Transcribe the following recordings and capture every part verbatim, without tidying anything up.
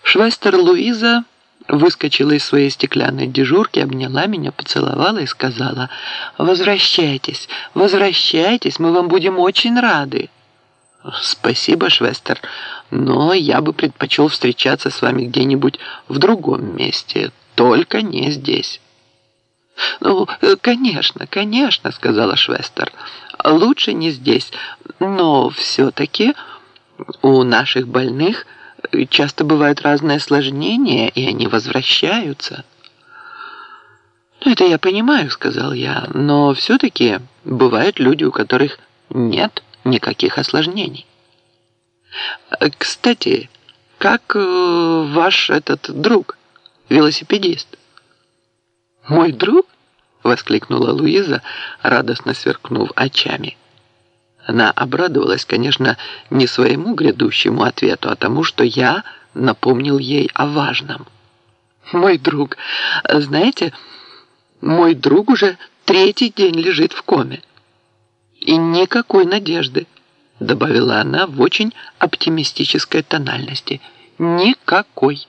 Швестер Луиза выскочила из своей стеклянной дежурки, обняла меня, поцеловала и сказала: «Возвращайтесь, возвращайтесь, мы вам будем очень рады». «Спасибо, Швестер, но я бы предпочел встречаться с вами где-нибудь в другом месте, только не здесь». «Ну, конечно, конечно», — сказала Швестер, «лучше не здесь, но все-таки у наших больных часто бывают разные осложнения, и они возвращаются». «Это я понимаю», — сказал я, «но все-таки бывают люди, у которых нет никаких осложнений». «Кстати, как э, ваш этот друг, велосипедист?» «Мой друг?» — воскликнула Луиза, радостно сверкнув очами. Она обрадовалась, конечно, не своему грядущему ответу, а тому, что я напомнил ей о важном. «Мой друг, знаете, мой друг уже третий день лежит в коме. И никакой надежды», — добавила она в очень оптимистической тональности. «Никакой».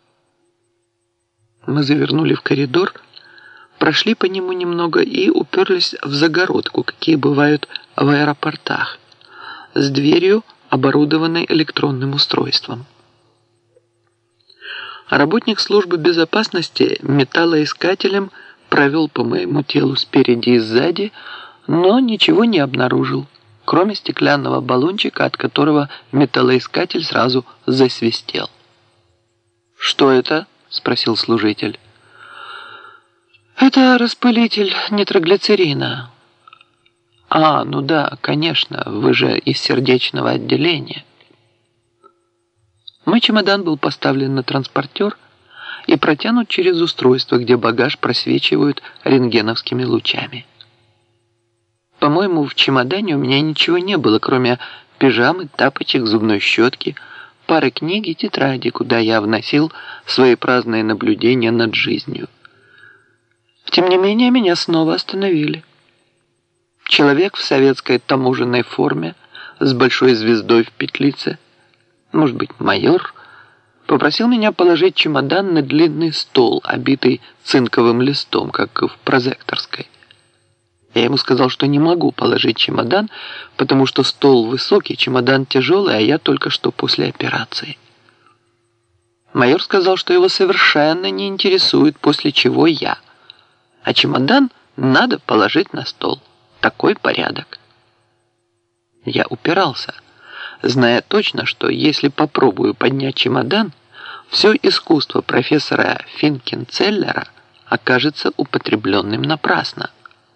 Мы завернули в коридор, прошли по нему немного и уперлись в загородку, какие бывают в аэропортах, с дверью, оборудованной электронным устройством. Работник службы безопасности металлоискателем провел по моему телу спереди и сзади, но ничего не обнаружил, кроме стеклянного баллончика, от которого металлоискатель сразу засвистел. «Что это?» – спросил служитель. «Это распылитель нитроглицерина». «А, ну да, конечно, вы же из сердечного отделения». Мой чемодан был поставлен на транспортер и протянут через устройство, где багаж просвечивают рентгеновскими лучами. По-моему, в чемодане у меня ничего не было, кроме пижамы, тапочек, зубной щетки, пары книг и тетради, куда я вносил свои праздные наблюдения над жизнью. Тем не менее, меня снова остановили. Человек в советской таможенной форме с большой звездой в петлице, может быть, майор, попросил меня положить чемодан на длинный стол, обитый цинковым листом, как в прозекторской. Я ему сказал, что не могу положить чемодан, потому что стол высокий, чемодан тяжелый, а я только что после операции. Майор сказал, что его совершенно не интересует, после чего я. А чемодан надо положить на стол. Такой порядок. Я упирался, зная точно, что если попробую поднять чемодан, все искусство профессора Финкенцеллера окажется употребленным напрасно.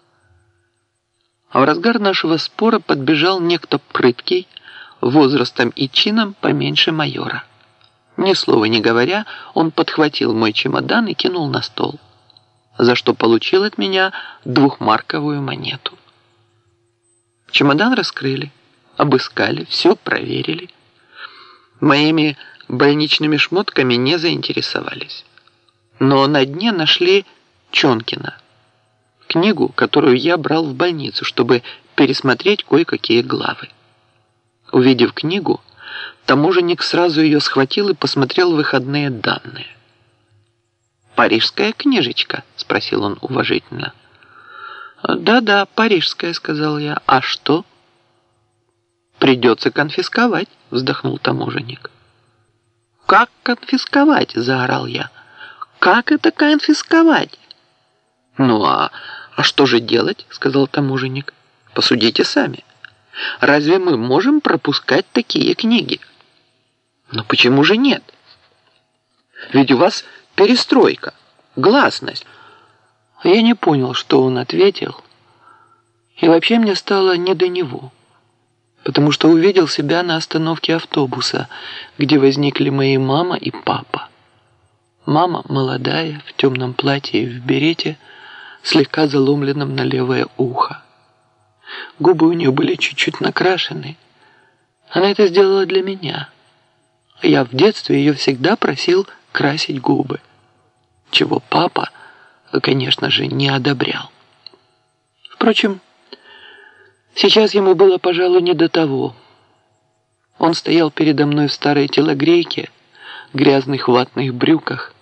А в разгар нашего спора подбежал некто прыткий, возрастом и чином поменьше майора. Ни слова не говоря, он подхватил мой чемодан и кинул на стол, за что получил от меня двухмарковую монету. Чемодан раскрыли, обыскали, все проверили. Моими больничными шмотками не заинтересовались. Но на дне нашли Чонкина, книгу, которую я брал в больницу, чтобы пересмотреть кое-какие главы. Увидев книгу, таможенник сразу ее схватил и посмотрел выходные данные. «Парижская книжечка?» – спросил он уважительно. «Да-да, парижская», – сказал я. «А что?» «Придется конфисковать», – вздохнул таможенник. «Как конфисковать?» – заорал я. «Как это конфисковать?» «Ну а, а что же делать?» – сказал таможенник. «Посудите сами. Разве мы можем пропускать такие книги?» «Но почему же нет? Ведь у вас перестройка, гласность». Я не понял, что он ответил, и вообще мне стало не до него, потому что увидел себя на остановке автобуса, где возникли мои мама и папа. Мама молодая, в темном платье и в берете, слегка заломленном на левое ухо. Губы у нее были чуть-чуть накрашены. Она это сделала для меня. Я в детстве ее всегда просил красить губы, чего папа, конечно же, не одобрял. Впрочем, сейчас ему было, пожалуй, не до того. Он стоял передо мной в старой телогрейке, грязных ватных брюках